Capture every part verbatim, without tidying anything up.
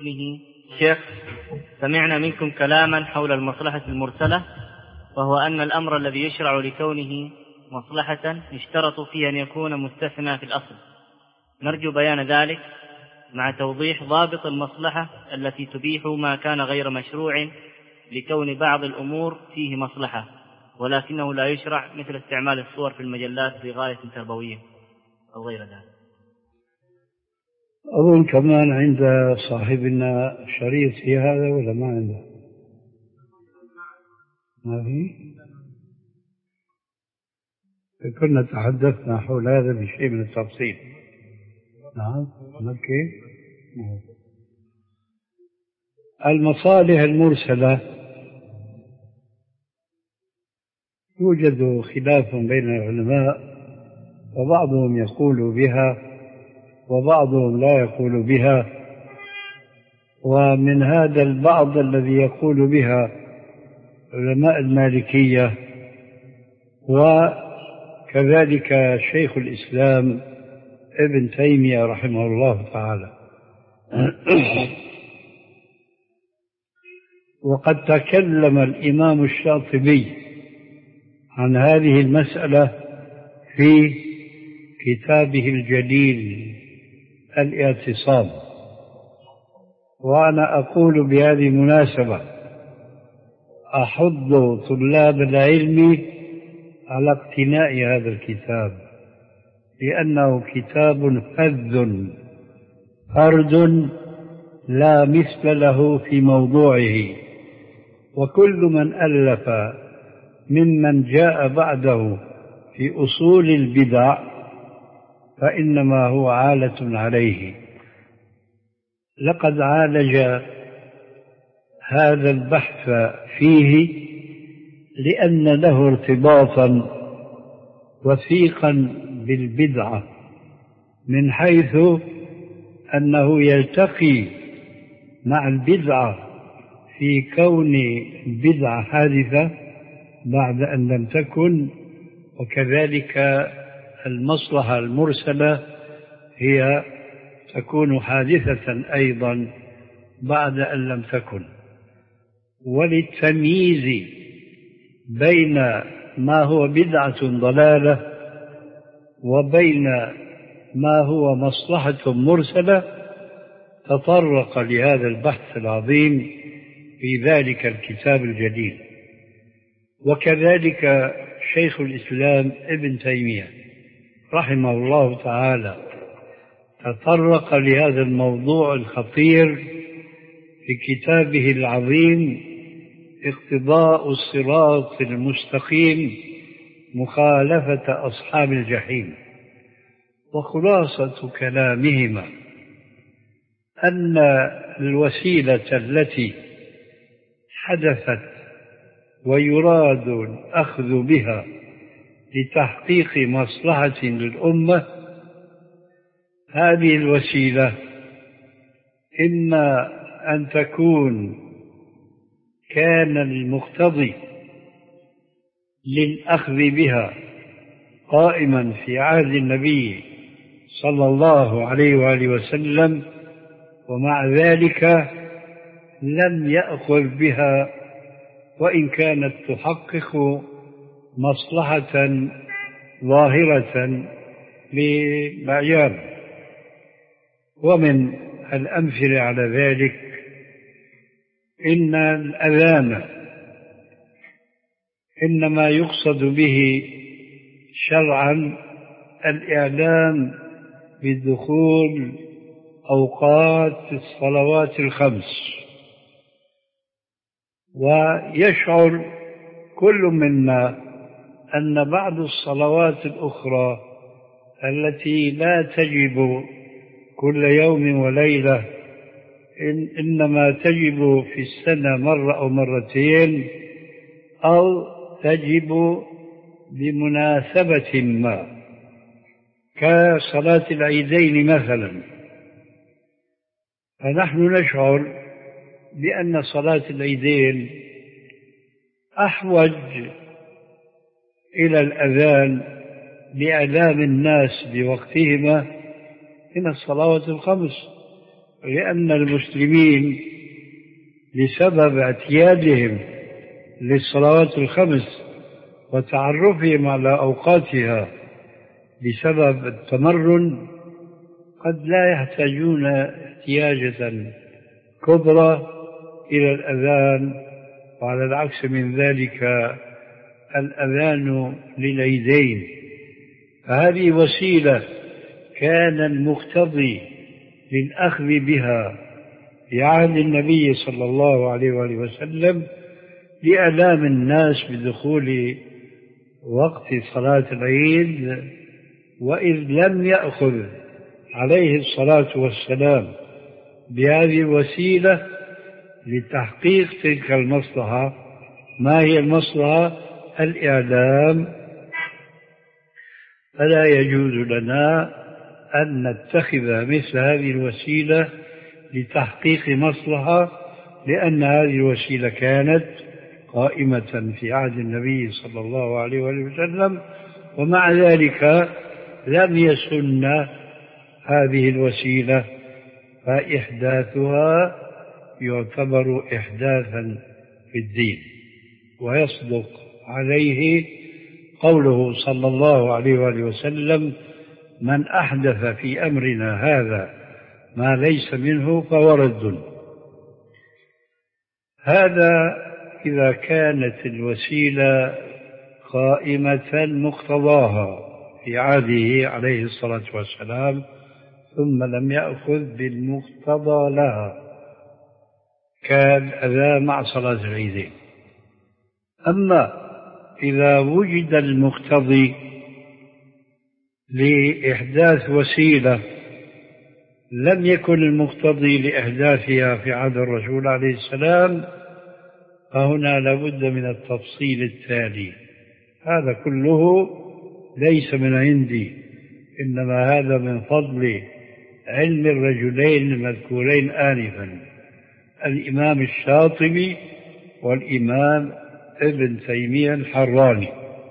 باسمه. شيخ، سمعنا منكم كلاما حول المصلحة المرسلة، وهو أن الأمر الذي يشرع لكونه مصلحة يشترط فيه أن يكون مستثنى في الأصل. نرجو بيان ذلك مع توضيح ضابط المصلحة التي تبيح ما كان غير مشروع لكون بعض الأمور فيه مصلحة ولكنه لا يشرع، مثل استعمال الصور في المجلات بغاية تربوية أو غير ذلك. أظن كمان عند صاحبنا شريط في هذا ولا ما عنده؟ ما في؟ كنا تحدثنا حول هذا بشيء من التفصيل. نعم. مكي. المصالح المرسلة يوجد خلاف بين العلماء، وبعضهم يقول بها وبعضهم لا يقول بها، ومن هذا البعض الذي يقول بها علماء المالكية وكذلك شيخ الإسلام ابن تيمية رحمه الله تعالى. وقد تكلم الإمام الشاطبي عن هذه المسألة في كتابه الجليل الاعتصام، وأنا أقول بهذه المناسبة أحض طلاب العلم على اقتناء هذا الكتاب، لأنه كتاب فذ فرد لا مثل له في موضوعه، وكل من ألف ممن جاء بعده في أصول البدع فإنما هو عالة عليه. لقد عالج هذا البحث فيه لأن له ارتباطا وثيقا بالبدعة، من حيث أنه يلتقي مع البدعة في كون البدعة حادثة بعد أن لم تكن، وكذلك المصلحة المرسلة هي تكون حادثة أيضا بعد أن لم تكن. وللتمييز بين ما هو بدعة ضلالة وبين ما هو مصلحة مرسلة تطرق لهذا البحث العظيم في ذلك الكتاب الجليل. وكذلك شيخ الإسلام ابن تيمية رحمه الله تعالى تطرق لهذا الموضوع الخطير في كتابه العظيم اقتضاء الصراط المستقيم مخالفة أصحاب الجحيم. وخلاصة كلامهما أن الوسيلة التي حدثت ويراد الأخذ بها لتحقيق مصلحة للأمة، هذه الوسيلة إما أن تكون كان المقتضي للأخذ بها قائما في عهد النبي صلى الله عليه وآله وسلم، ومع ذلك لم يأخذ بها وإن كانت تحقق مصلحة ظاهرة للعيان. ومن الأمثلة على ذلك إن الأذان إنما يقصد به شرعا الإعلام بدخول أوقات الصلوات الخمس، ويشعر كل منا أن بعض الصلوات الأخرى التي لا تجب كل يوم وليلة إن إنما تجب في السنة مرة أو مرتين، أو تجب بمناسبة ما، كصلاة العيدين مثلا. فنحن نشعر بأن صلاة العيدين أحوج إلى الأذان لإعلام الناس بوقتهما من الصلوات الخمس، لأن المسلمين بسبب اعتيادهم للصلوات الخمس وتعرفهم على أوقاتها بسبب التمرن قد لا يحتاجون احتياجة كبرى إلى الأذان، وعلى العكس من ذلك الأذان للعيدين. فهذه وسيلة كان المقتضي للأخذ بها في عهد النبي صلى الله عليه وآله وسلم لإعلام الناس بدخول وقت صلاة العيد، وإذ لم يأخذ عليه الصلاة والسلام بهذه الوسيلة لتحقيق تلك المصلحة. ما هي المصلحة؟ الإعلام. فلا يجوز لنا أن نتخذ مثل هذه الوسيلة لتحقيق مصلحة، لأن هذه الوسيلة كانت قائمة في عهد النبي صلى الله عليه وسلم، ومع ذلك لم يسن هذه الوسيلة، فإحداثها يعتبر إحداثا في الدين، ويصدق عليه قوله صلى الله عليه وآله وسلم: من أحدث في أمرنا هذا ما ليس منه فهو رد. هذا إذا كانت الوسيلة قائمة مقتضاها في عهده عليه الصلاة والسلام ثم لم يأخذ بالمقتضى لها كالأذان مع صلاة العيدين. أما إذا وجد المقتضي لإحداث وسيلة لم يكن المقتضي لإحداثها في عهد الرسول عليه السلام، فهنا لابد من التفصيل التالي. هذا كله ليس من عندي، إنما هذا من فضل علم الرجلين المذكورين آنفا، الإمام الشاطبي والإمام ابن تيمية الحراني.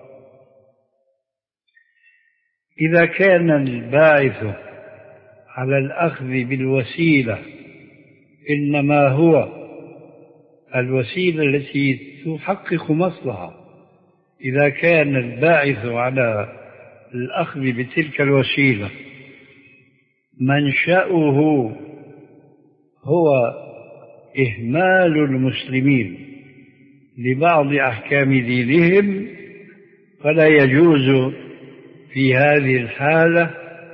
إذا كان الباعث على الأخذ بالوسيلة إنما هو الوسيلة التي تحقق مصلحة، إذا كان الباعث على الأخذ بتلك الوسيلة منشأه هو إهمال المسلمين لبعض أحكام دينهم، فلا يجوز في هذه الحالة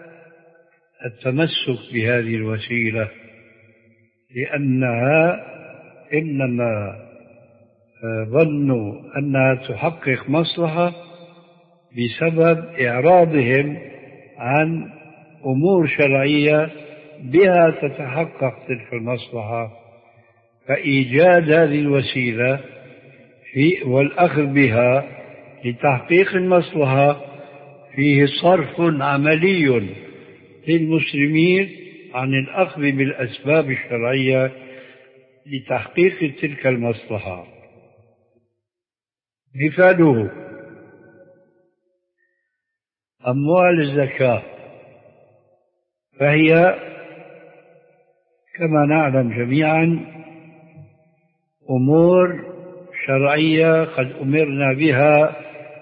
التمسك بهذه الوسيلة، لأنها إنما ظنوا أنها تحقق مصلحة بسبب إعراضهم عن أمور شرعية بها تتحقق تلك المصلحة. فإيجاد هذه الوسيلة في والأخذ بها لتحقيق المصلحة فيه صرف عملي للمسلمين عن الأخذ بالأسباب الشرعية لتحقيق تلك المصلحة. مثاله أموال الزكاة، فهي كما نعلم جميعا أمور شرعية قد أمرنا بها،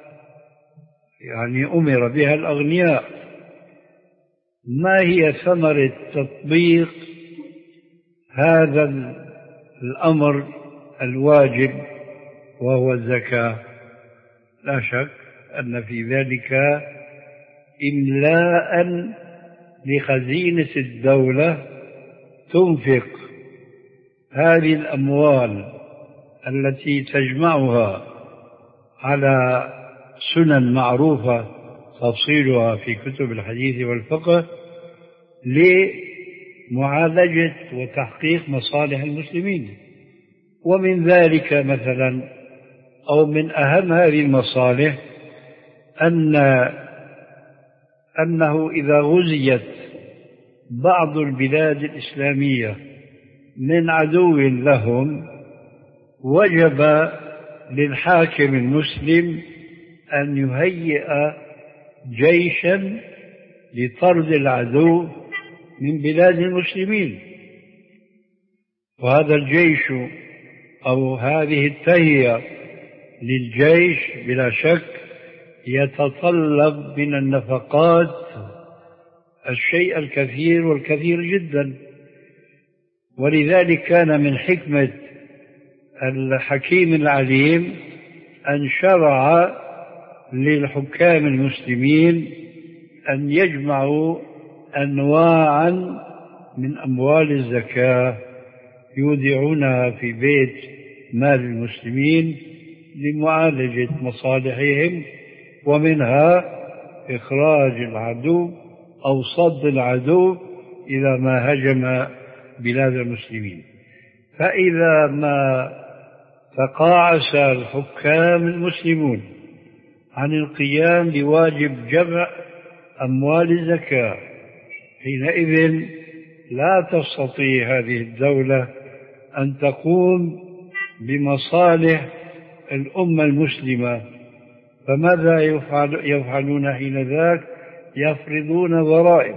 يعني أمر بها الأغنياء. ما هي ثمرة تطبيق هذا الأمر الواجب وهو الزكاة؟ لا شك أن في ذلك إملاء لخزينة الدولة تنفق هذه الأموال التي تجمعها على سنن معروفة تفصيلها في كتب الحديث والفقه لمعالجة وتحقيق مصالح المسلمين. ومن ذلك مثلا أو من أهم هذه المصالح أن أنه إذا غزيت بعض البلاد الإسلامية من عدو لهم وجب للحاكم المسلم أن يهيئ جيشا لطرد العدو من بلاد المسلمين، وهذا الجيش أو هذه التهيئة للجيش بلا شك يتطلب من النفقات الشيء الكثير والكثير جدا. ولذلك كان من حكمة الحكيم العليم أن شرع للحكام المسلمين أن يجمعوا أنواعا من أموال الزكاة يودعونها في بيت مال المسلمين لمعالجة مصالحهم، ومنها إخراج العدو أو صد العدو إذا ما هجم بلاد المسلمين. فإذا ما تقاعس الحكام المسلمون عن القيام بواجب جمع أموال الزكاة، حينئذ لا تستطيع هذه الدولة أن تقوم بمصالح الأمة المسلمة. فماذا يفعل يفعلون حينذاك؟ يفرضون ضرائب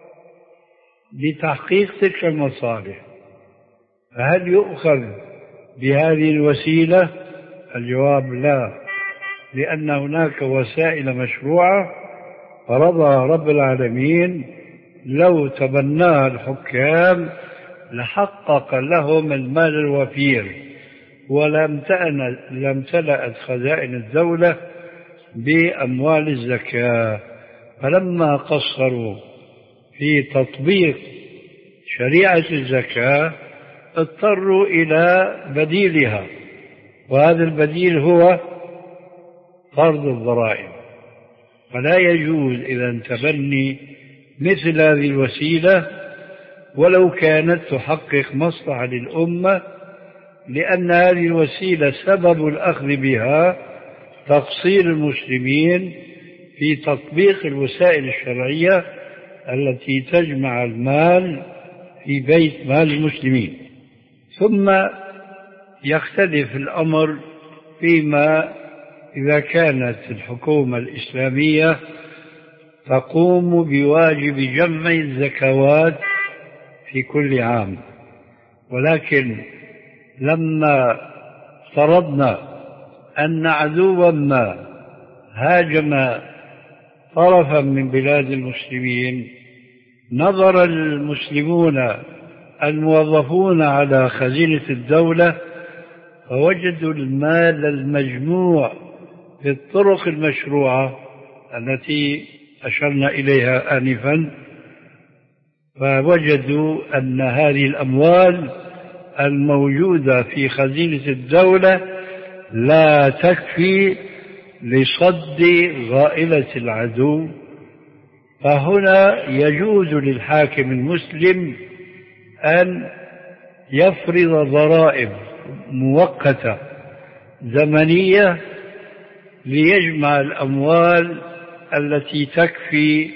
لتحقيق تلك المصالح. فهل يؤخذ بهذه الوسيلة؟ الجواب لا، لأن هناك وسائل مشروعة فرضها رب العالمين لو تبناها الحكام لحقق لهم المال الوفير ولم تلأت خزائن الدولة بأموال الزكاة. فلما قصروا في تطبيق شريعة الزكاة اضطروا إلى بديلها، وهذا البديل هو فرض الضرائب. فلا يجوز إذا تبني مثل هذه الوسيلة ولو كانت تحقق مصلحة للأمة، لأن هذه الوسيلة سبب الأخذ بها تقصير المسلمين في تطبيق الوسائل الشرعية التي تجمع المال في بيت مال المسلمين. ثم يختلف الأمر فيما إذا كانت الحكومة الإسلامية تقوم بواجب جمع الزكوات في كل عام، ولكن لما افترضنا أن عدوا ما هاجم طرفا من بلاد المسلمين، نظر المسلمون الموظفون على خزينة الدولة فوجدوا المال المجموع في الطرق المشروعة التي أشرنا إليها آنفا، فوجدوا أن هذه الأموال الموجودة في خزينة الدولة لا تكفي لصد غائلة العدو. فهنا يجوز للحاكم المسلم أن يفرض ضرائب مؤقتة زمنية ليجمع الأموال التي تكفي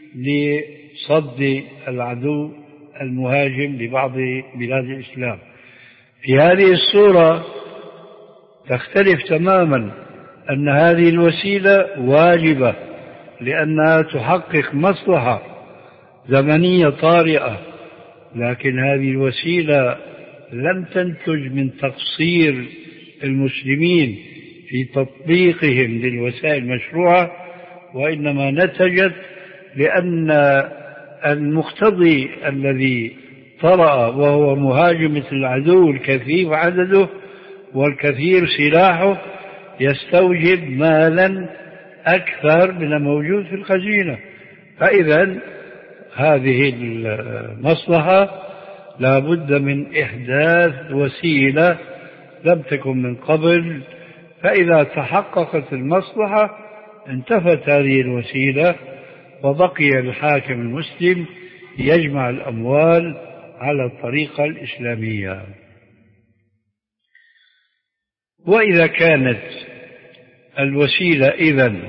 لصد العدو المهاجم لبعض بلاد الإسلام. في هذه الصورة تختلف تماما أن هذه الوسيلة واجبة لأنها تحقق مصلحة زمنية طارئة، لكن هذه الوسيلة لم تنتج من تقصير المسلمين في تطبيقهم للوسائل المشروعة، وإنما نتجت لأن المقتضي الذي طرأ وهو مهاجمة العدو الكثيف عدده والكثير سلاحه يستوجب مالا أكثر من الموجود في الخزينة. فإذا هذه المصلحة لا بد من إحداث وسيلة لم تكن من قبل، فإذا تحققت المصلحة انتفت هذه الوسيلة وبقي الحاكم المسلم يجمع الأموال على الطريقة الإسلامية. وإذا كانت الوسيلة إذن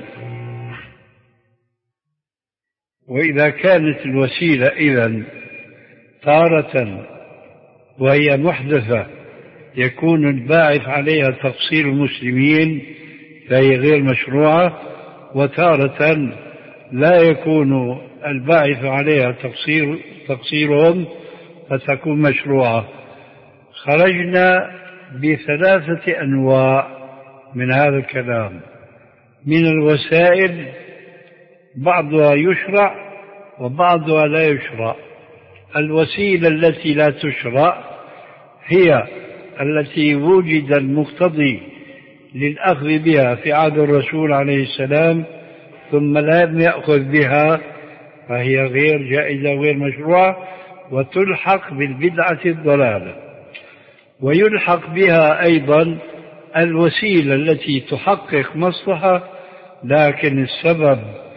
وإذا كانت الوسيلة إذن تارة وهي محدثة يكون الباعث عليها تقصير المسلمين فهي غير مشروعة، وتارة لا يكون الباعث عليها تقصير تقصيرهم فتكون مشروعة. خرجنا بثلاثة أنواع من هذا الكلام من الوسائل، بعضها يشرع وبعضها لا يشرع. الوسيلة التي لا تشرع هي التي وجد المقتضي للأخذ بها في عهد الرسول عليه السلام ثم لم يأخذ بها، فهي غير جائزة وغير مشروعة، وتلحق بالبدعة الضلالة. ويلحق بها أيضا الوسيلة التي تحقق مصلحة لكن السبب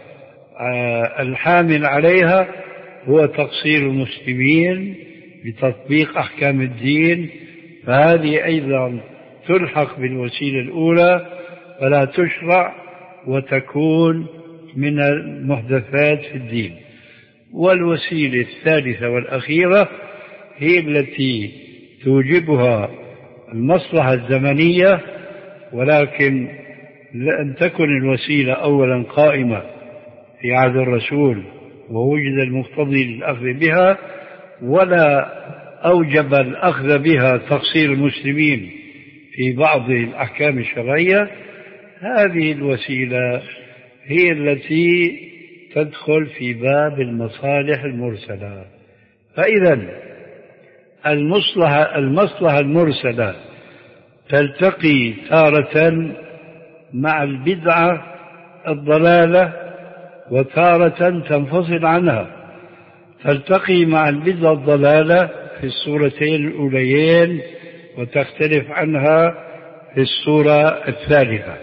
الحامل عليها هو تقصير المسلمين بتطبيق أحكام الدين، فهذه أيضا تلحق بالوسيلة الأولى فلا تشرع وتكون من المحدثات في الدين. والوسيلة الثالثة والأخيرة هي التي توجبها المصلحة الزمنية، ولكن لأن تكن الوسيلة أولا قائمة في عهد الرسول ووجد المقتضي للأخذ بها، ولا أوجب الأخذ بها تقصير المسلمين في بعض الأحكام الشرعية، هذه الوسيلة هي التي تدخل في باب المصالح المرسلة. فإذا المصلحة المصلحة المرسلة تلتقي تارة مع البدعة الضلالة وتارة تنفصل عنها. تلتقي مع البدعة الضلالة في الصورتين الأوليين وتختلف عنها في الصورة الثالثة.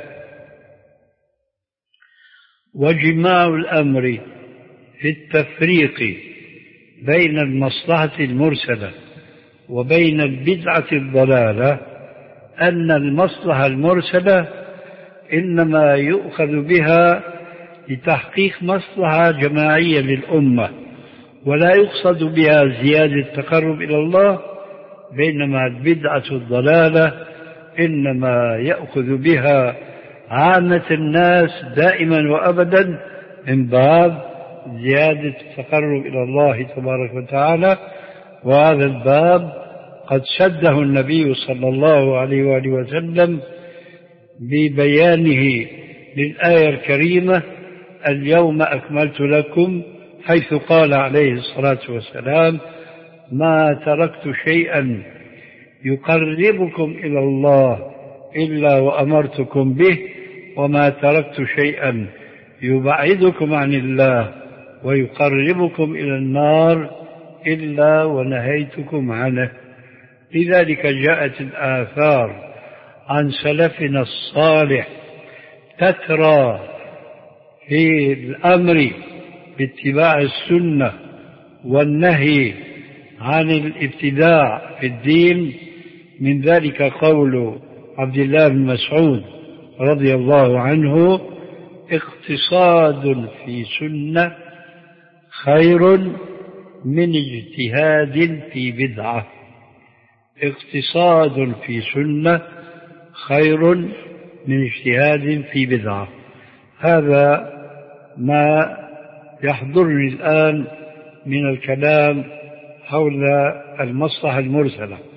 وجماع الأمر في التفريق بين المصلحة المرسلة وبين البدعة الضلالة أن المصلحة المرسلة إنما يؤخذ بها لتحقيق مصلحة جماعية للأمة، ولا يقصد بها زيادة التقرب إلى الله، بينما البدعة الضلالة إنما يأخذ بها عامة الناس دائما وأبدا من باب زيادة التقرب إلى الله تبارك وتعالى. وهذا الباب قد سده النبي صلى الله عليه وآله وسلم ببيانه للآية الكريمة اليوم أكملت لكم، حيث قال عليه الصلاة والسلام ما تركت شيئا يقربكم إلى الله إلا وأمرتكم به، وما تركت شيئا يبعدكم عن الله ويقربكم إلى النار إلا ونهيتكم عنه. لذلك جاءت الآثار عن سلفنا الصالح تترى في الأمر باتباع السنة والنهي عن الابتداع في الدين. من ذلك قول عبد الله بن مسعود رضي الله عنه اقتصاد في سنة خير من اجتهاد في بدعة. اقتصاد في سنة خير من اجتهاد في بدعة. هذا ما يحضرني الآن من الكلام حول المصلحة المرسلة.